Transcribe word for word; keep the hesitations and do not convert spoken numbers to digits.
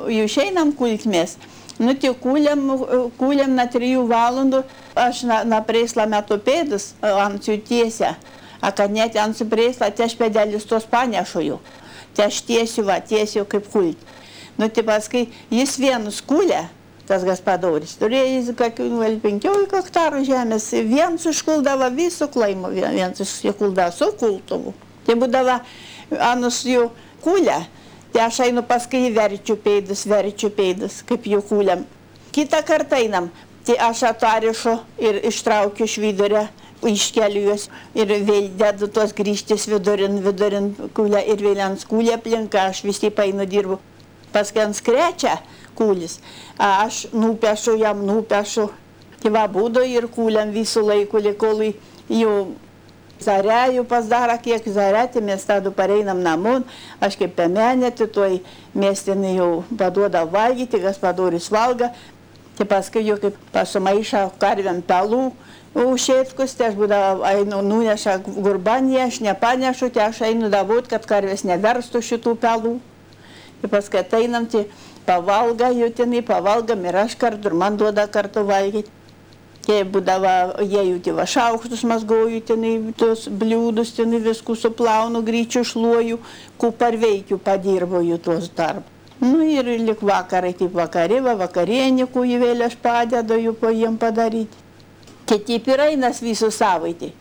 Jau išeinam kultmės. Nu, tik kūlėm, kūlėm na trijų valandų. Aš na, na prėslą metu pėdus ant jų tiesia. A kad net ant su prėslą, tai aš pėdelis tos panešu jų. Tai aš tiesiu, va, tiesiu kaip kult. Nu, tai paskui jis vienus kūlė, tas gaspadoris. Turėjo jis kokių penkiolika hektarų žemės. Viens iškuldavo visų klaimų, viens iškuldavo su kultuvu. Tai būdavo anus jų kūlė. Tai aš einu paskui verčiu pėdus, verčiu pėdus, kaip jų kūlėm. Kitą kartą einam, tai aš atarišu ir ištraukiu iš vidurio, iškeliu juos ir vėl dedu tos grįžtis vidurin, vidurin kūlę ir vėl ant kūlę aplinka, aš vis taip einu dirbu. Paskui ant skrečia kūlis, aš nupešu jam, nupešu. Tai va būdo ir kūlėm visų laikų, kol jau Zarejų pasdara, kiek zaretį mes tada pareinam namon, aš kaip pemenėti, toj miestinį jau paduoda valgyti, gaspadoris valga. Tai paskui jau kaip pasumaiša karviam pelų užėtkus, tai aš būdavo einu nuneša gurbanį, aš nepanešu, tai aš einu davot, kad karvės neverstų šitų pelų. Tai paskui ateinam, tai pavalga jų tenai, pavalgam ir aš kartu, ir man duoda kartu valgyti. Jei būdavo, jie jų tai va šaukštus mazgoju, tenai tos bliūdus, tenai viskų suplaunu, greičiu šluoju, ku parveikiu padirbu jų tos darbą. Nu ir lik vakarai, taip vakare, va vakarienį, ku jį vėl aš padedu jų po jiem padaryti. Tai taip ir einas visų savaitį.